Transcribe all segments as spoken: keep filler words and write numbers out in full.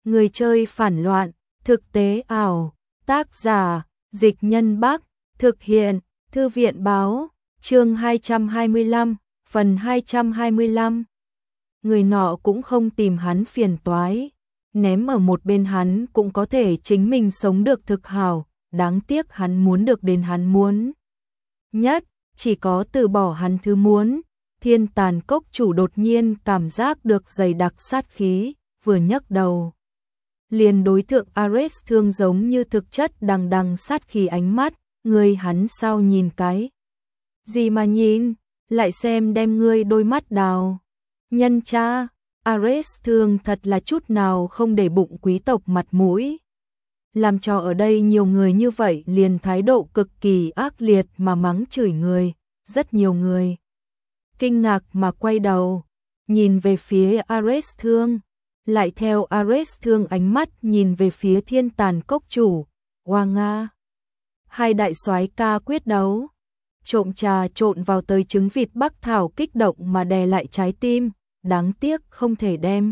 Người chơi phản loạn, thực tế ảo, tác giả, Dịch Nhân Bắc, thực hiện, Thư viện báo, chương hai trăm hai mươi lăm, phần hai trăm hai mươi lăm. Người nọ cũng không tìm hắn phiền toái, ném ở một bên hắn cũng có thể chính mình sống được thực hảo, đáng tiếc hắn muốn được đến hắn muốn. Nhất, chỉ có từ bỏ hắn thứ muốn, Thiên Tàn Cốc chủ đột nhiên cảm giác được dày đặc sát khí, vừa nhấc đầu. Liền đối tượng Ares Thương giống như thực chất đằng đằng sát khí ánh mắt, người hắn sao nhìn cái. Gì mà nhìn, lại xem đem ngươi đôi mắt đào. Nhân cha, Ares Thương thật là chút nào không để bụng quý tộc mặt mũi. Làm cho ở đây nhiều người như vậy liền thái độ cực kỳ ác liệt mà mắng chửi người, rất nhiều người. Kinh ngạc mà quay đầu, nhìn về phía Ares Thương, lại theo Ares Thương ánh mắt nhìn về phía Thiên Tàn Cốc chủ, Hoa Nga. Hai đại soái ca quyết đấu, trộm trà trộn vào tới trứng vịt Bắc Thảo kích động mà đè lại trái tim, đáng tiếc không thể đem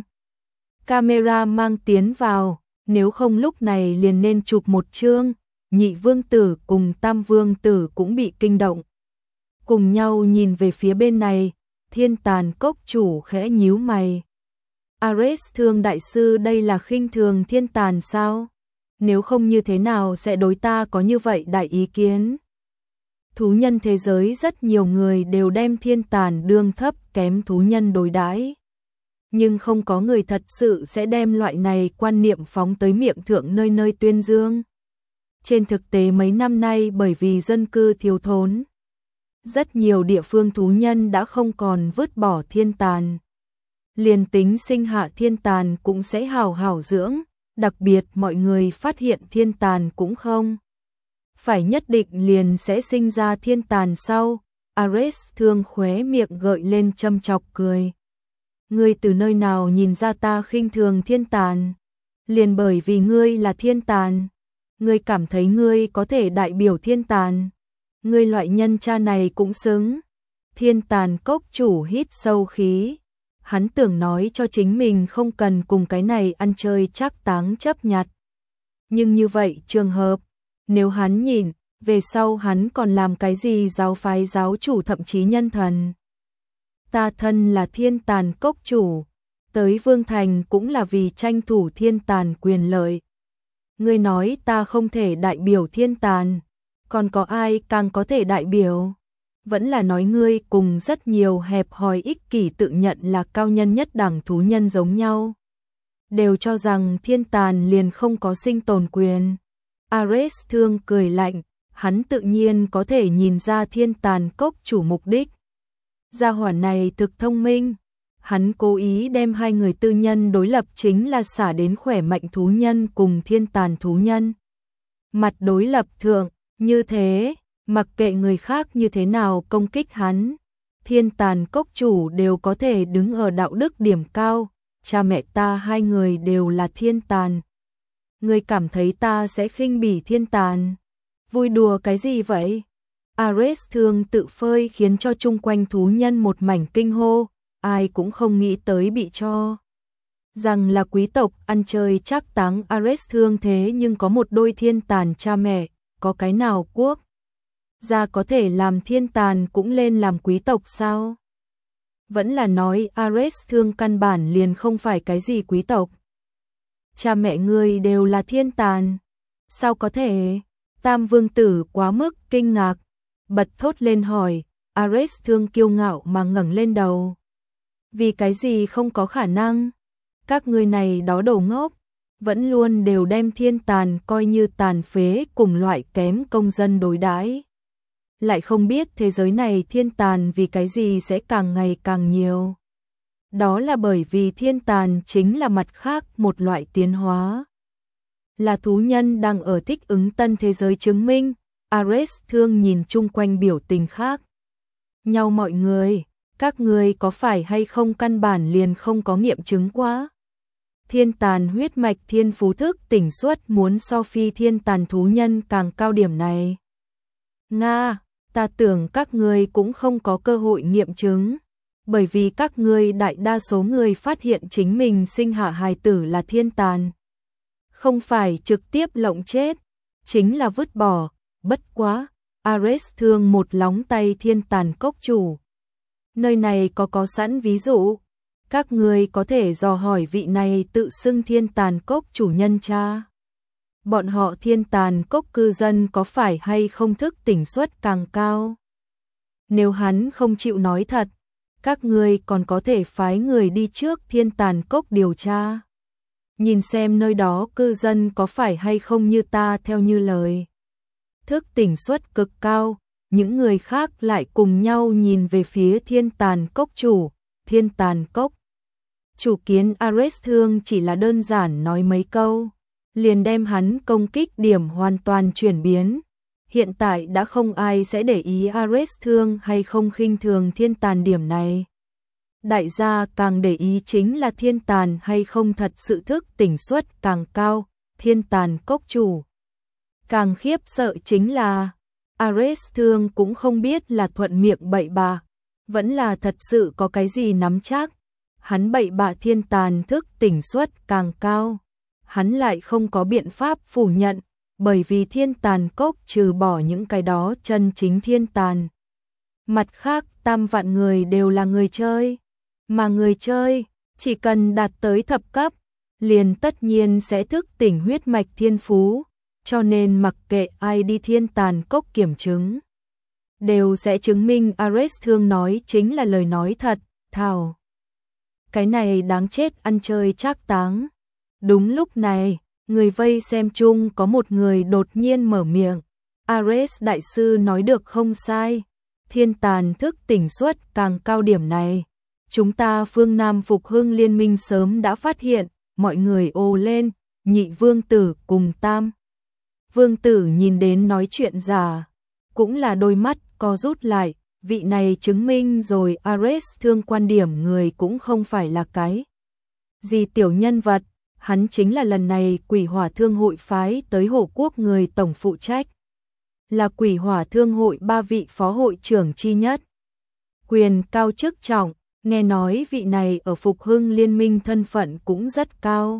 camera mang tiến vào, nếu không lúc này liền nên chụp một chương, nhị vương tử cùng tam vương tử cũng bị kinh động. Cùng nhau nhìn về phía bên này, Thiên Tàn Cốc chủ khẽ nhíu mày. Ares Thương đại sư đây là khinh thường Thiên Tàn sao? Nếu không như thế nào sẽ đối ta có như vậy đại ý kiến? Thú nhân thế giới rất nhiều người đều đem Thiên Tàn đương thấp kém thú nhân đối đãi, nhưng không có người thật sự sẽ đem loại này quan niệm phóng tới miệng thượng nơi nơi tuyên dương. Trên thực tế mấy năm nay bởi vì dân cư thiếu thốn, rất nhiều địa phương thú nhân đã không còn vứt bỏ Thiên Tàn. Liền tính sinh hạ Thiên Tàn cũng sẽ hào hào dưỡng, đặc biệt mọi người phát hiện Thiên Tàn cũng không phải nhất định liền sẽ sinh ra Thiên Tàn sau. Ares Thương khóe miệng gợi lên châm chọc cười. Ngươi từ nơi nào nhìn ra ta khinh thường Thiên Tàn? Liền bởi vì ngươi là Thiên Tàn. Ngươi cảm thấy ngươi có thể đại biểu Thiên Tàn. Ngươi loại nhân cha này cũng xứng. Thiên Tàn Cốc chủ hít sâu khí. Hắn tưởng nói cho chính mình không cần cùng cái này ăn chơi trác táng chấp nhặt. Nhưng như vậy trường hợp, nếu hắn nhìn, về sau hắn còn làm cái gì giáo phái giáo chủ thậm chí nhân thần. Ta thân là Thiên Tàn Cốc chủ, tới Vương Thành cũng là vì tranh thủ Thiên Tàn quyền lợi. Ngươi nói ta không thể đại biểu Thiên Tàn, còn có ai càng có thể đại biểu? Vẫn là nói ngươi cùng rất nhiều hẹp hòi ích kỷ tự nhận là cao nhân nhất đẳng thú nhân giống nhau. Đều cho rằng Thiên Tàn liền không có sinh tồn quyền. Ares Thương cười lạnh, hắn tự nhiên có thể nhìn ra Thiên Tàn Cốc chủ mục đích. Gia hỏa này thực thông minh, hắn cố ý đem hai người tư nhân đối lập chính là xả đến khỏe mạnh thú nhân cùng Thiên Tàn thú nhân. Mặt đối lập thượng, như thế, mặc kệ người khác như thế nào công kích hắn, Thiên Tàn Cốc chủ đều có thể đứng ở đạo đức điểm cao, cha mẹ ta hai người đều là Thiên Tàn. Ngươi cảm thấy ta sẽ khinh bỉ Thiên Tàn? Vui đùa cái gì vậy? Ares Thương tự phơi khiến cho chung quanh thú nhân một mảnh kinh hô, ai cũng không nghĩ tới bị cho rằng là quý tộc ăn chơi trác táng. Ares Thương thế nhưng có một đôi Thiên Tàn cha mẹ, có cái nào quốc gia có thể làm Thiên Tàn cũng lên làm quý tộc sao? Vẫn là nói Ares Thương căn bản liền không phải cái gì quý tộc. Cha mẹ ngươi đều là Thiên Tàn, sao có thể? Tam vương tử quá mức kinh ngạc, bật thốt lên hỏi. Ares Thương kiêu ngạo mà ngẩng lên đầu. Vì cái gì không có khả năng? Các ngươi này đó đồ ngốc, vẫn luôn đều đem Thiên Tàn coi như tàn phế cùng loại kém công dân đối đãi. Lại không biết thế giới này Thiên Tàn vì cái gì sẽ càng ngày càng nhiều. Đó là bởi vì Thiên Tàn chính là mặt khác một loại tiến hóa. Là thú nhân đang ở thích ứng tân thế giới chứng minh. Ares Thương nhìn chung quanh biểu tình khác nhau mọi người, các người có phải hay không căn bản liền không có nghiệm chứng quá. Thiên Tàn huyết mạch thiên phú thức tỉnh suất muốn so phi Thiên Tàn thú nhân càng cao điểm này. Nga, ta tưởng các người cũng không có cơ hội nghiệm chứng, bởi vì các người đại đa số người phát hiện chính mình sinh hạ hài tử là Thiên Tàn, Không phải trực tiếp lộng chết, chính là vứt bỏ, bất quá, Ares thương một lóng tay thiên tàn cốc chủ. Nơi này có có sẵn ví dụ, các người có thể dò hỏi vị này tự xưng thiên tàn cốc chủ nhân cha. Bọn họ thiên tàn cốc cư dân có phải hay không thức tỉnh suất càng cao? Nếu hắn không chịu nói thật, các người còn có thể phái người đi trước thiên tàn cốc điều tra. Nhìn xem nơi đó cư dân có phải hay không như ta theo như lời. Thức tỉnh suất cực cao, những người khác lại cùng nhau nhìn về phía thiên tàn cốc chủ, thiên tàn cốc. Chủ kiến Ares thương chỉ là đơn giản nói mấy câu, liền đem hắn công kích điểm hoàn toàn chuyển biến. Hiện tại đã không ai sẽ để ý Ares thương hay không khinh thường thiên tàn điểm này. Đại gia càng để ý chính là thiên tàn hay không thật sự thức tỉnh suất càng cao, thiên tàn cốc chủ. Càng khiếp sợ chính là, Ares thương cũng không biết là thuận miệng bậy bạ, vẫn là thật sự có cái gì nắm chắc. Hắn bậy bạ thiên tàn thức tỉnh suất càng cao, hắn lại không có biện pháp phủ nhận, bởi vì thiên tàn cốc trừ bỏ những cái đó chân chính thiên tàn. Mặt khác tam vạn người đều là người chơi, mà người chơi chỉ cần đạt tới thập cấp, liền tất nhiên sẽ thức tỉnh huyết mạch thiên phú, cho nên mặc kệ ai đi thiên tàn cốc kiểm chứng, đều sẽ chứng minh Ares thương nói chính là lời nói thật, thảo. Cái này đáng chết ăn chơi trác táng. Đúng lúc này, người vây xem chung có một người đột nhiên mở miệng. Ares đại sư nói được không sai. Thiên tàn thức tỉnh suất càng cao điểm này. Chúng ta phương Nam Phục Hưng Liên minh sớm đã phát hiện, mọi người ồ lên, nhị vương tử cùng tam. Vương tử nhìn đến nói chuyện giả, cũng là đôi mắt co rút lại, vị này chứng minh rồi Ares thương quan điểm người cũng không phải là cái gì tiểu nhân vật, hắn chính là lần này Quỷ Hỏa Thương hội phái tới Hổ Quốc người tổng phụ trách, là Quỷ Hỏa Thương hội ba vị phó hội trưởng chi nhất. Quyền cao chức trọng, nghe nói vị này ở Phục Hưng Liên minh thân phận cũng rất cao.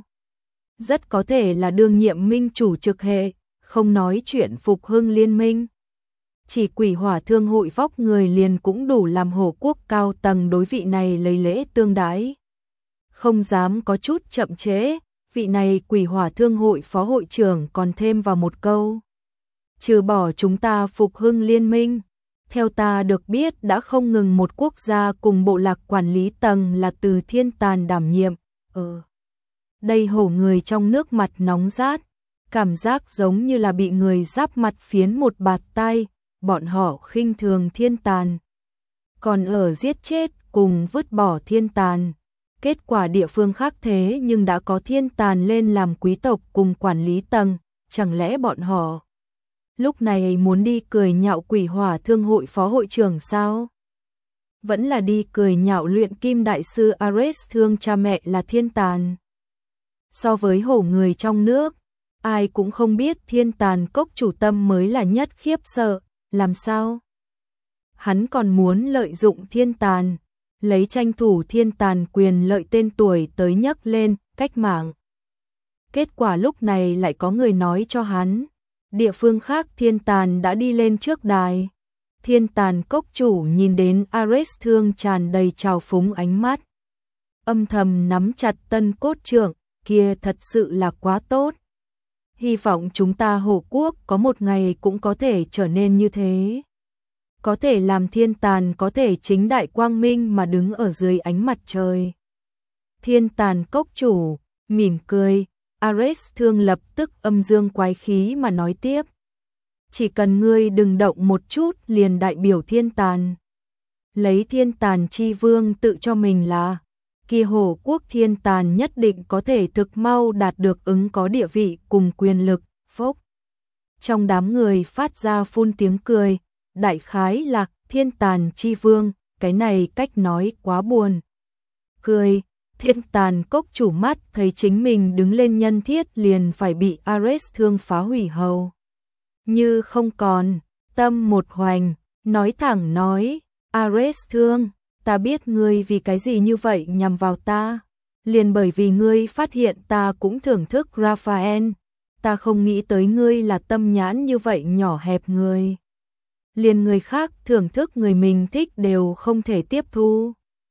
Rất có thể là đương nhiệm minh chủ trực hệ, không nói chuyện Phục Hưng Liên minh. Chỉ Quỷ Hỏa Thương hội vóc người liền cũng đủ làm Hổ Quốc cao tầng đối vị này lấy lễ tương đãi. Không dám có chút chậm trễ, vị này Quỷ Hỏa Thương hội phó hội trưởng còn thêm vào một câu. Trừ bỏ chúng ta Phục Hưng Liên minh, theo ta được biết đã không ngừng một quốc gia cùng bộ lạc quản lý tầng là từ thiên tàn đảm nhiệm. Ờ, đây hổ người trong nước mặt nóng rát, cảm giác giống như là bị người giáp mặt phiến một bạt tay. Bọn họ khinh thường thiên tàn, còn ở giết chết cùng vứt bỏ thiên tàn. Kết quả địa phương khác thế nhưng đã có thiên tàn lên làm quý tộc cùng quản lý tầng, chẳng lẽ bọn họ lúc này muốn đi cười nhạo Quỷ Hỏa Thương hội phó hội trưởng sao? Vẫn là đi cười nhạo luyện kim đại sư Ares thương cha mẹ là thiên tàn. So với hổ người trong nước, ai cũng không biết thiên tàn cốc chủ tâm mới là nhất khiếp sợ. Làm sao? Hắn còn muốn lợi dụng thiên tàn, lấy tranh thủ thiên tàn quyền lợi tên tuổi tới nhấc lên, cách mạng. Kết quả lúc này lại có người nói cho hắn, địa phương khác thiên tàn đã đi lên trước đài. Thiên tàn cốc chủ nhìn đến Ares thương tràn đầy trào phúng ánh mắt. Âm thầm nắm chặt tân cốt trượng, kia thật sự là quá tốt. Hy vọng chúng ta Hổ Quốc có một ngày cũng có thể trở nên như thế. Có thể làm thiên tàn có thể chính đại quang minh mà đứng ở dưới ánh mặt trời. Thiên tàn cốc chủ, mỉm cười, Ares thương lập tức âm dương quái khí mà nói tiếp. Chỉ cần ngươi đừng động một chút liền đại biểu thiên tàn. Lấy thiên tàn chi vương tự cho mình là kia Hổ Quốc thiên tàn nhất định có thể thực mau đạt được ứng có địa vị cùng quyền lực, phốc. Trong đám người phát ra phun tiếng cười, đại khái là thiên tàn chi vương, cái này cách nói quá buồn. Cười, thiên tàn cốc chủ mắt thấy chính mình đứng lên nhân thiết liền phải bị Ares thương phá hủy hầu. Như không còn, tâm một hoành, nói thẳng nói, Ares thương. Ta biết ngươi vì cái gì như vậy nhằm vào ta, Liền bởi vì ngươi phát hiện ta cũng thưởng thức Raphael, ta không nghĩ tới ngươi là tâm nhãn như vậy nhỏ hẹp người. Liền người khác thưởng thức người mình thích đều không thể tiếp thu.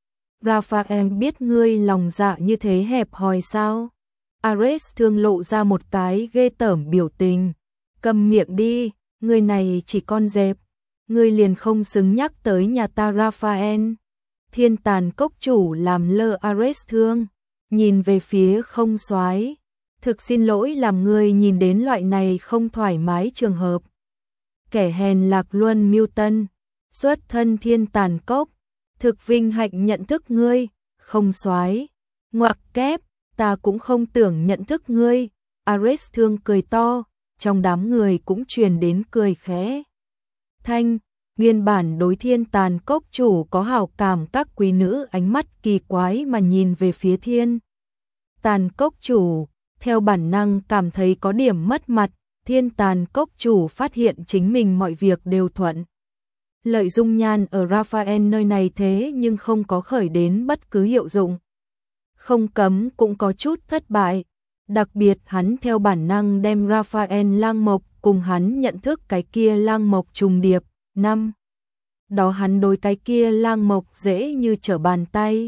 Raphael biết ngươi lòng dạ như thế hẹp hòi sao? Ares thương lộ ra một cái ghê tởm biểu tình. Cầm miệng đi, người này chỉ con dẹp. Ngươi liền không xứng nhắc tới nhà ta Raphael. Thiên Tàn Cốc chủ làm lơ Ares thương, nhìn về phía Không Soái. Thực xin lỗi làm ngươi nhìn đến loại này không thoải mái trường hợp. Kẻ hèn Lạc Luân Milton, xuất thân Thiên Tàn Cốc, thực vinh hạnh nhận thức ngươi, Không Soái. Ngoặc kép, ta cũng không tưởng nhận thức ngươi. Ares thương cười to, trong đám người cũng truyền đến cười khẽ. Thanh, nguyên bản đối Thiên Tàn Cốc chủ có hảo cảm các quý nữ ánh mắt kỳ quái mà nhìn về phía Thiên Tàn Cốc chủ, theo bản năng cảm thấy có điểm mất mặt. Thiên Tàn Cốc chủ phát hiện chính mình mọi việc đều thuận lợi, dung nhan ở Raphael nơi này thế nhưng không có khởi đến bất cứ hiệu dụng. Không cấm cũng có chút thất bại, đặc biệt hắn theo bản năng đem Raphael lang mộc cùng hắn nhận thức cái kia lang mộc trùng điệp. Năm đó hắn đối cái kia lang mộc dễ như trở bàn tay.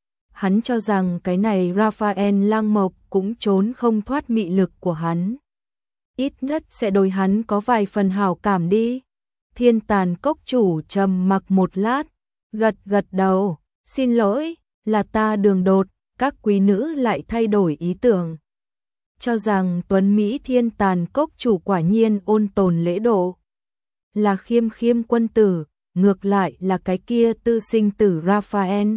Hắn cho rằng cái này Raphael lang mộc cũng trốn không thoát mị lực của hắn. Ít nhất sẽ đối hắn có vài phần hảo cảm đi. Thiên Tàn Cốc chủ trầm mặc một lát, gật gật đầu, xin lỗi, là ta đường đột. Các quý nữ lại thay đổi ý tưởng, cho rằng tuấn Mỹ Thiên Tàn Cốc chủ quả nhiên ôn tồn lễ độ, là khiêm khiêm quân tử, ngược lại là cái kia tư sinh tử Raphael.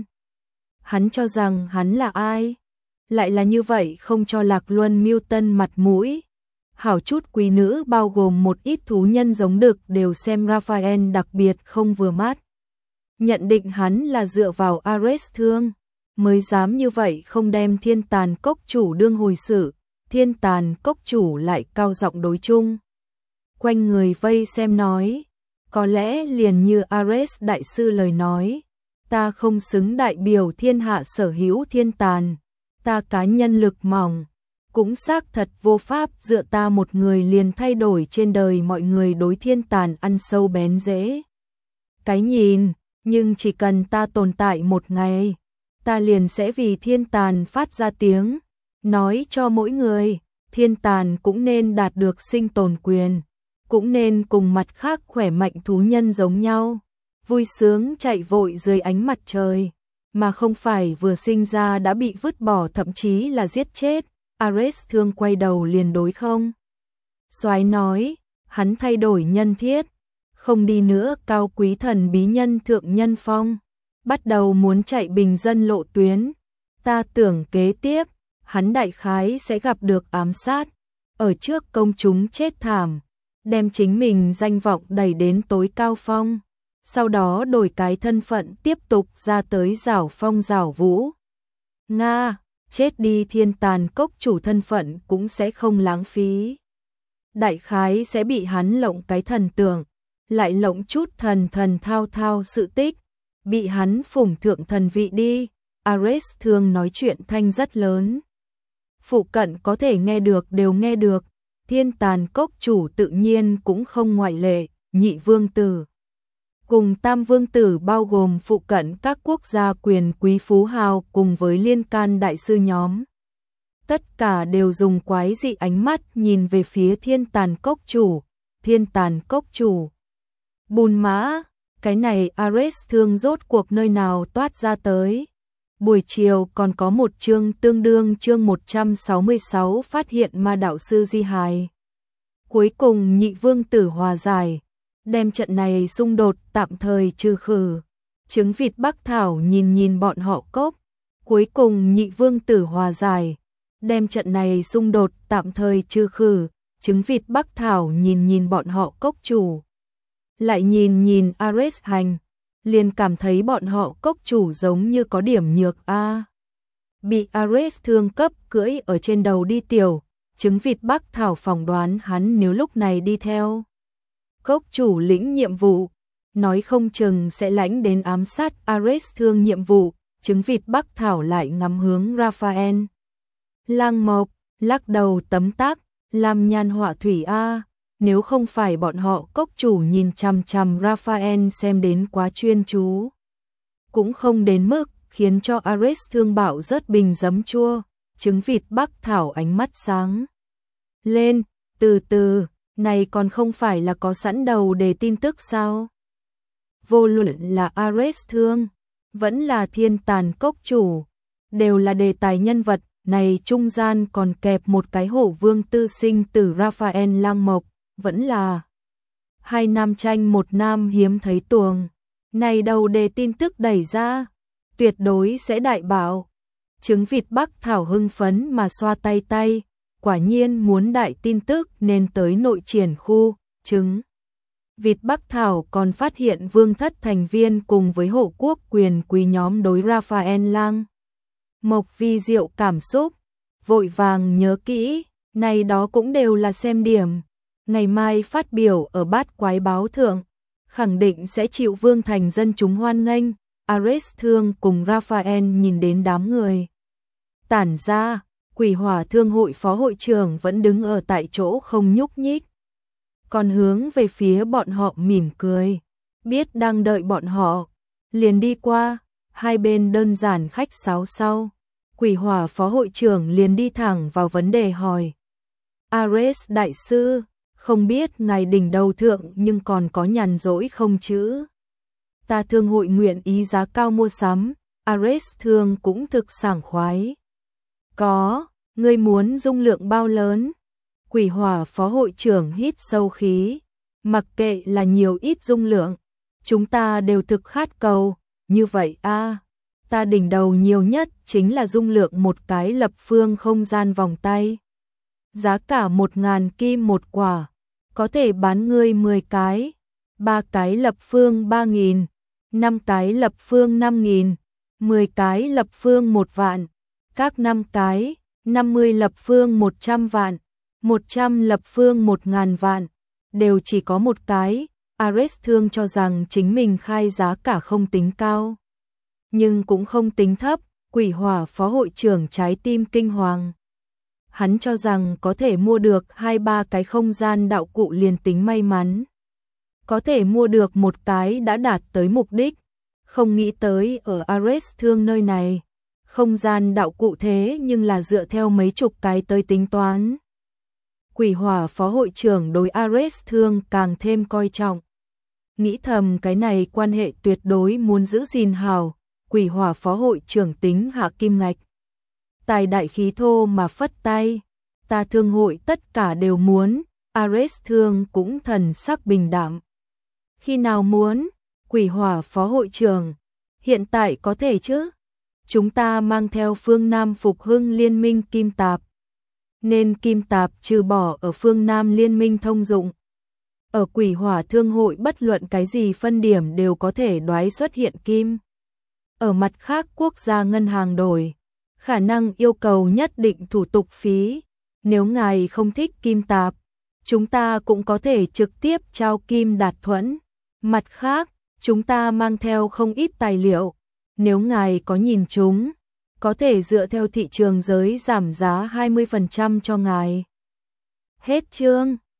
Hắn cho rằng hắn là ai? Lại là như vậy không cho Lạc Luân Milton mặt mũi. Hảo chút quý nữ bao gồm một ít thú nhân giống đực đều xem Raphael đặc biệt không vừa mắt. Nhận định hắn là dựa vào Ares thương, mới dám như vậy không đem Thiên Tàn Cốc chủ đương hồi sự. Thiên Tàn Cốc chủ lại cao giọng đối chung. Quanh người vây xem nói, có lẽ liền như Ares đại sư lời nói, ta không xứng đại biểu thiên hạ sở hữu thiên tàn, ta cá nhân lực mỏng, cũng xác thật vô pháp dựa ta một người liền thay đổi trên đời mọi người đối thiên tàn ăn sâu bén rễ. Cái nhìn, nhưng chỉ cần ta tồn tại một ngày, ta liền sẽ vì thiên tàn phát ra tiếng, nói cho mỗi người, thiên tàn cũng nên đạt được sinh tồn quyền, cũng nên cùng mặt khác khỏe mạnh thú nhân giống nhau, vui sướng chạy vội dưới ánh mặt trời, mà không phải vừa sinh ra đã bị vứt bỏ thậm chí là giết chết. Ares thương quay đầu liền đối Không Soái nói, hắn thay đổi nhân thiết, không đi nữa cao quý thần bí nhân thượng nhân phong, bắt đầu muốn chạy bình dân lộ tuyến. Ta tưởng kế tiếp, hắn đại khái sẽ gặp được ám sát, ở trước công chúng chết thảm, đem chính mình danh vọng đẩy đến tối cao phong, sau đó đổi cái thân phận tiếp tục ra tới giảo phong giảo vũ. Nga, chết đi Thiên Tàn Cốc chủ thân phận cũng sẽ không lãng phí. Đại khái sẽ bị hắn lộng cái thần tưởng, lại lộng chút thần thần thao thao sự tích, bị hắn phủng thượng thần vị đi. Ares thường nói chuyện thanh rất lớn, phụ cận có thể nghe được đều nghe được. Thiên Tàn Cốc chủ tự nhiên cũng không ngoại lệ. Nhị vương tử cùng tam vương tử bao gồm phụ cận các quốc gia quyền quý phú hào cùng với liên can đại sư nhóm, tất cả đều dùng quái dị ánh mắt nhìn về phía Thiên Tàn Cốc chủ. Thiên Tàn Cốc chủ, bùn mã, cái này Ares thương rốt cuộc nơi nào toát ra tới. Buổi chiều còn có một chương tương đương chương một trăm sáu mươi sáu phát hiện ma đạo sư di hài. Cuối cùng nhị vương tử hòa giải, đem trận này xung đột tạm thời trừ khử. Trứng vịt Bắc Thảo nhìn nhìn bọn họ Cốc, cuối cùng nhị vương tử hòa giải, đem trận này xung đột tạm thời trừ khử. Trứng vịt Bắc Thảo nhìn nhìn bọn họ Cốc chủ, lại nhìn nhìn Ares hành, liền cảm thấy bọn họ Cốc chủ giống như có điểm nhược a. À. Bị Ares thương cấp cưỡi ở trên đầu đi tiểu, trứng vịt Bắc Thảo phỏng đoán hắn nếu lúc này đi theo Cốc chủ lĩnh nhiệm vụ, nói không chừng sẽ lãnh đến ám sát Ares thương nhiệm vụ. trứng vịt Bắc Thảo lại ngắm hướng Raphael. Lang Mộc, lắc đầu tấm tắc, làm nhàn họa thủy a, nếu không phải bọn họ cốc chủ nhìn chằm chằm Raphael xem đến quá chuyên chú. Cũng không đến mức khiến cho Ares Thương Bảo rớt bình giấm chua, trứng vịt Bắc Thảo ánh mắt sáng lên, từ từ, này còn không phải là có sẵn đầu đề tin tức sao? Vô luận là Ares Thương, vẫn là Thiên Tàn cốc chủ, đều là đề tài nhân vật, này trung gian còn kẹp một cái hổ vương tư sinh từ Raphael Lang Mộc, vẫn là hai nam tranh một nam hiếm thấy tuồng. Này đầu đề tin tức đẩy ra, tuyệt đối sẽ đại bảo. Trứng vịt Bắc Thảo hưng phấn mà xoa tay tay, quả nhiên muốn đại tin tức nên tới nội triển khu, trứng. Vịt Bắc Thảo còn phát hiện vương thất thành viên cùng với hộ quốc quyền quý nhóm đối Raphael Lang Mộc vi diệu cảm xúc, vội vàng nhớ kỹ, này đó cũng đều là xem điểm. Ngày mai phát biểu ở Bát Quái Báo Thượng, khẳng định sẽ chịu vương thành dân chúng hoan nghênh. Ares Thương cùng Raphael nhìn đến đám người tản ra, Quỷ Hỏa Thương hội phó hội trưởng vẫn đứng ở tại chỗ không nhúc nhích, còn hướng về phía bọn họ mỉm cười, biết đang đợi bọn họ, liền đi qua, hai bên đơn giản khách sáo sau. Quỷ Hỏa phó hội trưởng liền đi thẳng vào vấn đề hỏi: Ares đại sư, không biết ngài đỉnh đầu thượng nhưng còn có nhàn rỗi không chứ? Ta thương hội nguyện ý giá cao mua sắm. Ares Thương cũng thực sảng khoái. Có, ngươi muốn dung lượng bao lớn? Quỷ Hỏa phó hội trưởng hít sâu khí, mặc kệ là nhiều ít dung lượng, chúng ta đều thực khát cầu, như vậy a, ta đỉnh đầu nhiều nhất chính là dung lượng một cái lập phương không gian vòng tay. Giá cả một ngàn kim một quả, có thể bán ngươi mười cái, ba cái lập phương ba nghìn, năm cái lập phương năm nghìn, mười cái lập phương một vạn, các năm cái, năm mươi lập phương một trăm vạn, một trăm lập phương một ngàn vạn, đều chỉ có một cái. Ares Thương cho rằng chính mình khai giá cả không tính cao, nhưng cũng không tính thấp. Quỷ Hỏa phó hội trưởng trái tim kinh hoàng. Hắn cho rằng có thể mua được hai ba cái không gian đạo cụ liền tính may mắn. Có thể mua được một cái đã đạt tới mục đích. Không nghĩ tới ở Ares Thương nơi này, không gian đạo cụ thế nhưng là dựa theo mấy chục cái tới tính toán. Quỷ Hỏa phó hội trưởng đối Ares Thương càng thêm coi trọng. Nghĩ thầm cái này quan hệ tuyệt đối muốn giữ gìn hào. Quỷ Hỏa phó hội trưởng tính hạ kim ngạch, tài đại khí thô mà phất tay, ta thương hội tất cả đều muốn. Ares Thương cũng thần sắc bình đạm. Khi nào muốn? Quỷ Hỏa phó hội trưởng, hiện tại có thể chứ? Chúng ta mang theo phương Nam phục hưng liên minh kim tạp, nên kim tạp trừ bỏ ở phương Nam liên minh thông dụng. Ở Quỷ Hỏa Thương hội bất luận cái gì phân điểm đều có thể đoái xuất hiện kim. Ở mặt khác quốc gia ngân hàng đổi, khả năng yêu cầu nhất định thủ tục phí. Nếu ngài không thích kim tạp, chúng ta cũng có thể trực tiếp trao kim đạt thuẫn. Mặt khác, chúng ta mang theo không ít tài liệu. Nếu ngài có nhìn chúng, có thể dựa theo thị trường giới giảm giá hai mươi phần trăm cho ngài. Hết chương.